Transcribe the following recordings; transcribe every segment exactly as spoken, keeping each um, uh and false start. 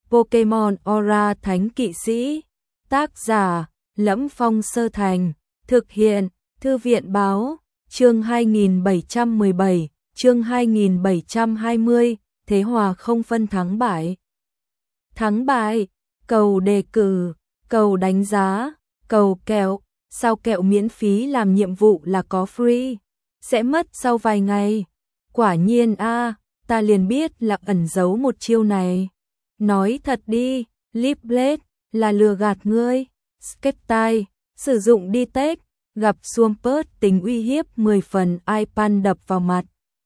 Pokemon Aura Thánh Kỵ Sĩ. Tác giả: Lẫm Phong Sơ Thành. Thực hiện: Thư viện báo. Chương hai nghìn bảy trăm mười bảy, chương hai nghìn bảy trăm hai mươi, thế hòa không phân thắng bại. Thắng bại, cầu đề cử, cầu đánh giá, cầu kẹo, sao kẹo miễn phí làm nhiệm vụ là có free, sẽ mất sau vài ngày. Quả nhiên a, à, ta liền biết là ẩn giấu một chiêu này. Nói thật đi, Lip Blade là lừa gạt ngươi. Skeptile sử dụng đi tech, gặp Swampert tính uy hiếp mười phần, iPan đập vào mặt.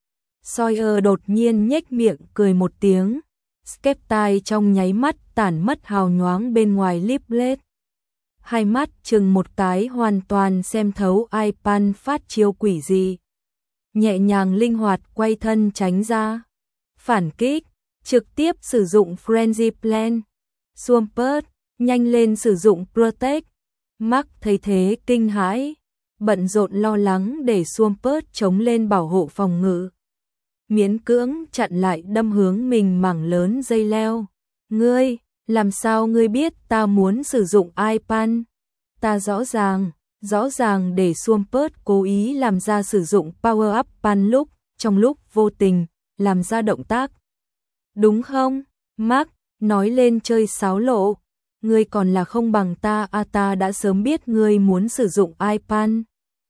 Sawyer đột nhiên nhếch miệng cười một tiếng. Skeptile trong nháy mắt tản mất hào nhoáng bên ngoài Lip Blade. Hai mắt chừng một cái hoàn toàn xem thấu iPan phát chiêu quỷ gì. Nhẹ nhàng linh hoạt quay thân tránh ra. Phản kích, trực tiếp sử dụng Frenzy Plan. Swampert, nhanh lên sử dụng Protect. Mark thấy thế kinh hãi, bận rộn lo lắng để Swampert chống lên bảo hộ phòng ngự. Miễn cưỡng chặn lại đâm hướng mình mảng lớn dây leo. Ngươi, làm sao ngươi biết ta muốn sử dụng iPan? Ta rõ ràng, rõ ràng để Swampert cố ý làm ra sử dụng Power Up Pan lúc, trong lúc vô tình, làm ra động tác. Đúng không, Mark, nói lên chơi sáo lộ. Ngươi còn là không bằng ta, a à, ta đã sớm biết ngươi muốn sử dụng iPan.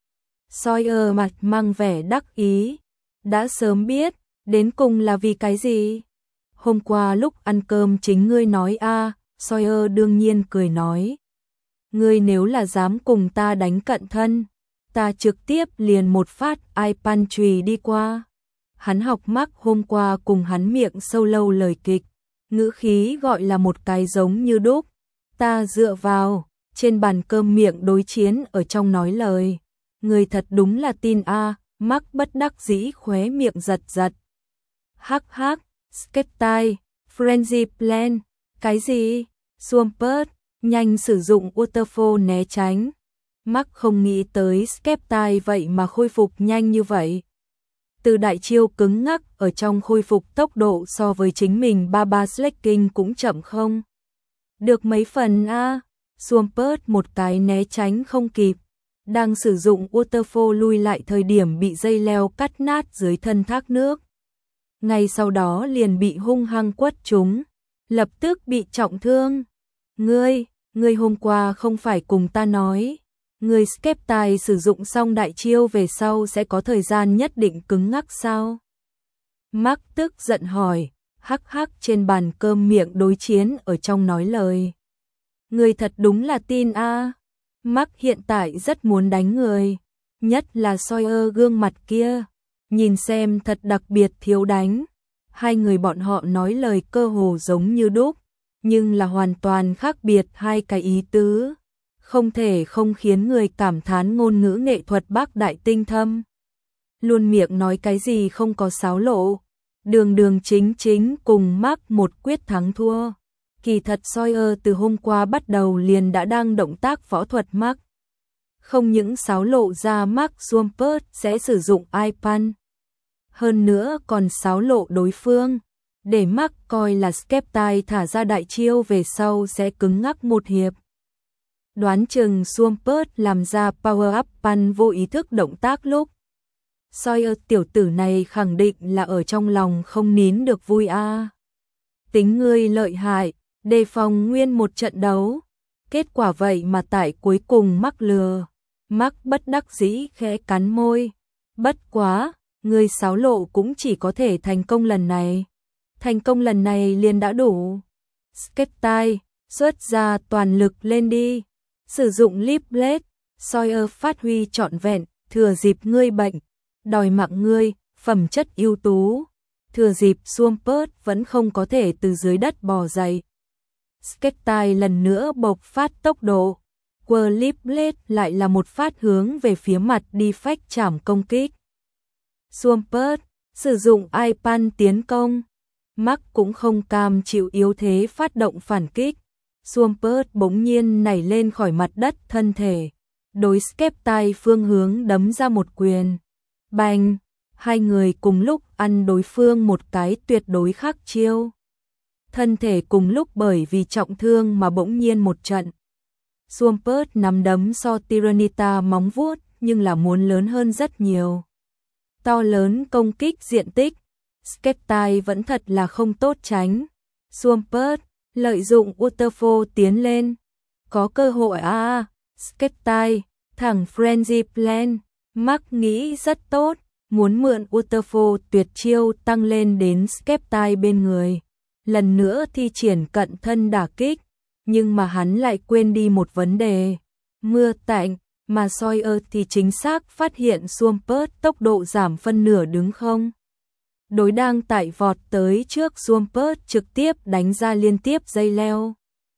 Sawyer mặt mang vẻ đắc ý. Đã sớm biết, đến cùng là vì cái gì? Hôm qua lúc ăn cơm chính ngươi nói a, à, Sawyer đương nhiên cười nói. Ngươi nếu là dám cùng ta đánh cận thân, ta trực tiếp liền một phát iPan chùy đi qua. Hắn học Mark hôm qua cùng hắn miệng sâu lâu lời kịch, ngữ khí gọi là một cái giống như đúc. Ta dựa vào, trên bàn cơm miệng đối chiến ở trong nói lời. Người thật đúng là tin a, à, Mark bất đắc dĩ khóe miệng giật giật. Hắc hắc, Skeptile, Frenzy Plan, cái gì? Swampert, nhanh sử dụng Waterfall né tránh. Mark không nghĩ tới Skeptile vậy mà khôi phục nhanh như vậy. Từ đại chiêu cứng ngắc ở trong khôi phục tốc độ so với chính mình ba ba Slacking cũng chậm không? Được mấy phần a, à? Swampert một cái né tránh không kịp, đang sử dụng Waterfall lui lại thời điểm bị dây leo cắt nát dưới thân thác nước. Ngay sau đó liền bị hung hăng quất trúng, lập tức bị trọng thương. Ngươi, ngươi hôm qua không phải cùng ta nói, ngươi Skeptile sử dụng xong đại chiêu về sau sẽ có thời gian nhất định cứng ngắc sao? Mark tức giận hỏi. Hắc hắc, trên bàn cơm miệng đối chiến ở trong nói lời. Người thật đúng là tin a. À. Mark hiện tại rất muốn đánh người, nhất là Sawyer gương mặt kia, nhìn xem thật đặc biệt thiếu đánh. Hai người bọn họ nói lời cơ hồ giống như đúc, nhưng là hoàn toàn khác biệt hai cái ý tứ, không thể không khiến người cảm thán ngôn ngữ nghệ thuật bác đại tinh thâm. Luôn miệng nói cái gì không có xáo lộ. Đường đường chính chính cùng Mark một quyết thắng thua. Kỳ thật Sawyer từ hôm qua bắt đầu liền đã đang động tác võ thuật Mark. Không những xáo lộ ra Mark Swampert sẽ sử dụng iPan, hơn nữa còn xáo lộ đối phương, để Mark coi là Skeptile thả ra đại chiêu về sau sẽ cứng ngắc một hiệp. Đoán chừng Swampert làm ra Power Up Pan vô ý thức động tác lúc. Sawyer tiểu tử này khẳng định là ở trong lòng không nín được vui a. À. Tính ngươi lợi hại, đề phòng nguyên một trận đấu. Kết quả vậy mà tại cuối cùng mắc lừa. Mark bất đắc dĩ khẽ cắn môi. Bất quá, ngươi xáo lộ cũng chỉ có thể thành công lần này. Thành công lần này liền đã đủ. Skeptile, xuất ra toàn lực lên đi. Sử dụng Lip Blade, Sawyer phát huy trọn vẹn, thừa dịp ngươi bệnh. Đòi mạng ngươi, phẩm chất ưu tú. Thừa dịp Swampert vẫn không có thể từ dưới đất bò dậy. Skeptile lần nữa bộc phát tốc độ. Quơ Lip Blade lại là một phát hướng về phía mặt đi phách chảm công kích. Swampert, sử dụng iPan tiến công. Mark cũng không cam chịu yếu thế phát động phản kích. Swampert bỗng nhiên nảy lên khỏi mặt đất thân thể. Đối Skeptile phương hướng đấm ra một quyền. Bành, hai người cùng lúc ăn đối phương một cái tuyệt đối khác chiêu. thân thể cùng lúc bởi vì trọng thương mà bỗng nhiên một trận. Swampert nắm đấm so Tyranitar móng vuốt nhưng là muốn lớn hơn rất nhiều. To lớn công kích diện tích, Skeptile vẫn thật là không tốt tránh. Swampert lợi dụng Waterfall tiến lên. Có cơ hội à, Skeptile, thẳng Frenzy Plan, Mark nghĩ rất tốt, muốn mượn Waterfall tuyệt chiêu tăng lên đến Skeptile bên người. Lần nữa thi triển cận thân đả kích, nhưng mà hắn lại quên đi một vấn đề. Mưa tạnh, mà Sawyer thì chính xác phát hiện Swampert tốc độ giảm phân nửa đứng không. Đối đang tại vọt tới trước Swampert trực tiếp đánh ra liên tiếp dây leo.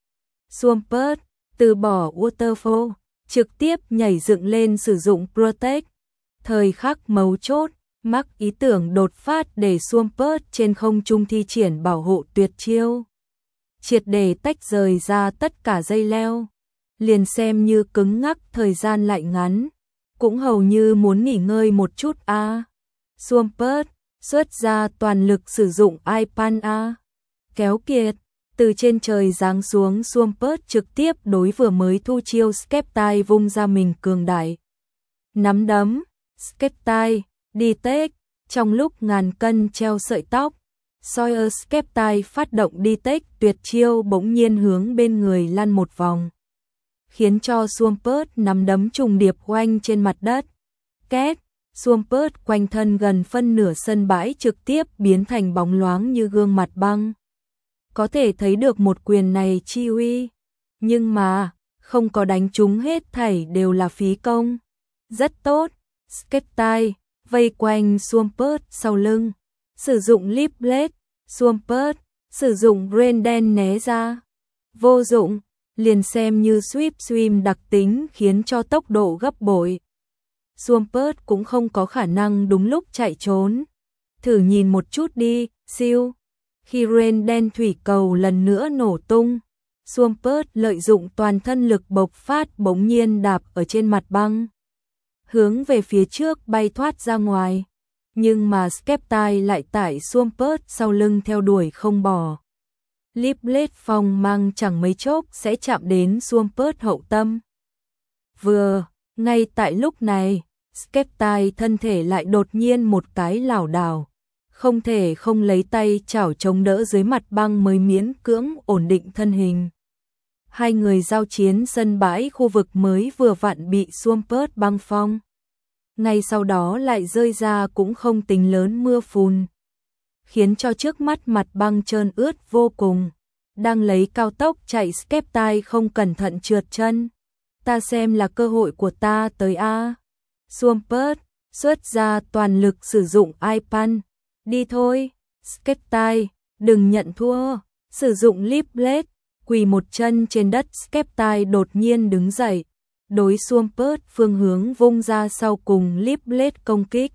Swampert từ bỏ Waterfall, trực tiếp nhảy dựng lên sử dụng Protect. Thời khắc mấu chốt, Mark ý tưởng đột phát để Swampert trên không trung thi triển bảo hộ tuyệt chiêu. Triệt để tách rời ra tất cả dây leo. Liền xem như cứng ngắc thời gian lại ngắn. Cũng hầu như muốn nghỉ ngơi một chút a. À. Swampert xuất ra toàn lực sử dụng Ipan A. Kéo kiệt, từ trên trời giáng xuống Swampert trực tiếp đối vừa mới thu chiêu Skeptile vung ra mình cường đại. Nắm đấm, Skeptile, đi tết, trong lúc ngàn cân treo sợi tóc. Sawyer Skeptile phát động đi tết tuyệt chiêu bỗng nhiên hướng bên người lăn một vòng. Khiến cho Swampert nắm đấm trùng điệp oanh trên mặt đất. Két, Swampert quanh thân gần phân nửa sân bãi trực tiếp biến thành bóng loáng như gương mặt băng. Có thể thấy được một quyền này chi uy, nhưng mà không có đánh trúng hết thảy đều là phí công. Rất tốt, Skeptile vây quanh Swampert sau lưng, sử dụng Leap Blade, Swampert sử dụng Rain đen né ra. Vô dụng, liền xem như Sweep Swim đặc tính khiến cho tốc độ gấp bội. Swampert cũng không có khả năng đúng lúc chạy trốn. Thử nhìn một chút đi, siêu. Khi Rain đen thủy cầu lần nữa nổ tung, Swampert lợi dụng toàn thân lực bộc phát bỗng nhiên đạp ở trên mặt băng. Hướng về phía trước bay thoát ra ngoài. Nhưng mà Skeptile lại tại Swampert sau lưng theo đuổi không bỏ. Leap Blade phong mang chẳng mấy chốc sẽ chạm đến Swampert hậu tâm. Vừa, ngay tại lúc này, Skeptile thân thể lại đột nhiên một cái lảo đảo. Không thể không lấy tay chảo chống đỡ dưới mặt băng mới miễn cưỡng ổn định thân hình. Hai người giao chiến sân bãi khu vực mới vừa vặn bị Swampert băng phong. Ngay sau đó lại rơi ra cũng không tính lớn mưa phùn. Khiến cho trước mắt mặt băng trơn ướt vô cùng. Đang lấy cao tốc chạy Skeptile không cẩn thận trượt chân. Ta xem là cơ hội của ta tới a. Swampert xuất ra toàn lực sử dụng Ipan. Đi thôi, Skeptile, đừng nhận thua. Sử dụng Leap Blade, quỳ một chân trên đất. Skeptile đột nhiên đứng dậy. Đối Swampert phương hướng vung ra sau cùng Leap Blade công kích.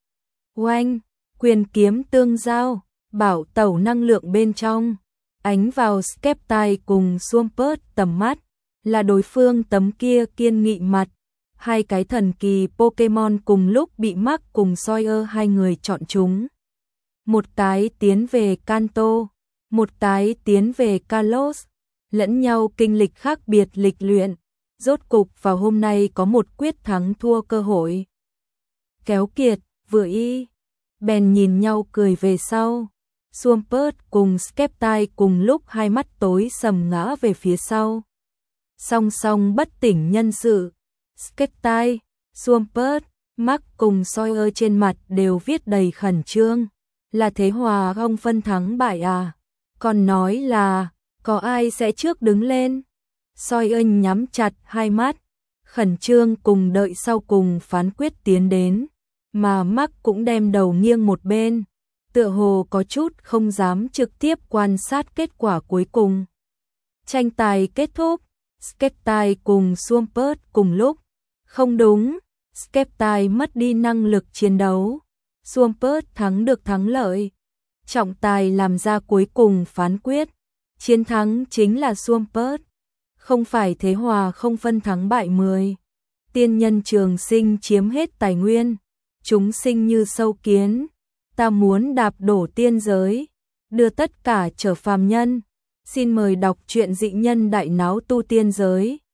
Oanh, quyền kiếm tương giao, bảo tẩu năng lượng bên trong. Ánh vào Skeptile cùng Swampert tầm mắt, là đối phương tấm kia kiên nghị mặt. Hai cái thần kỳ Pokemon cùng lúc bị Mark cùng Sawyer hai người chọn chúng. Một cái tiến về Kanto, một cái tiến về Kalos, lẫn nhau kinh lịch khác biệt lịch luyện. Rốt cục vào hôm nay có một quyết thắng thua cơ hội. Kéo kiệt, vừa y, bèn nhìn nhau cười về sau. Swampert cùng Skeptile cùng lúc hai mắt tối sầm ngã về phía sau. Song song bất tỉnh nhân sự. Skeptile, Swampert, Mark cùng Sawyer trên mặt đều viết đầy khẩn trương. Là thế hòa không phân thắng bại à? Còn nói là, có ai sẽ trước đứng lên? Sawyer nhắm chặt hai mắt, khẩn trương cùng đợi sau cùng phán quyết tiến đến. Mà Mark cũng đem đầu nghiêng một bên, tựa hồ có chút không dám trực tiếp quan sát kết quả cuối cùng. Tranh tài kết thúc, Skeptile cùng Swampert cùng lúc. Không đúng, Skeptile mất đi năng lực chiến đấu. Swampert thắng được thắng lợi. Trọng tài làm ra cuối cùng phán quyết. Chiến thắng chính là Swampert. Không phải thế hòa không phân thắng bại mười. Tiên nhân trường sinh chiếm hết tài nguyên. Chúng sinh như sâu kiến. Ta muốn đạp đổ tiên giới. đưa tất cả trở phàm nhân. Xin mời đọc truyện Dị nhân đại náo tu tiên giới.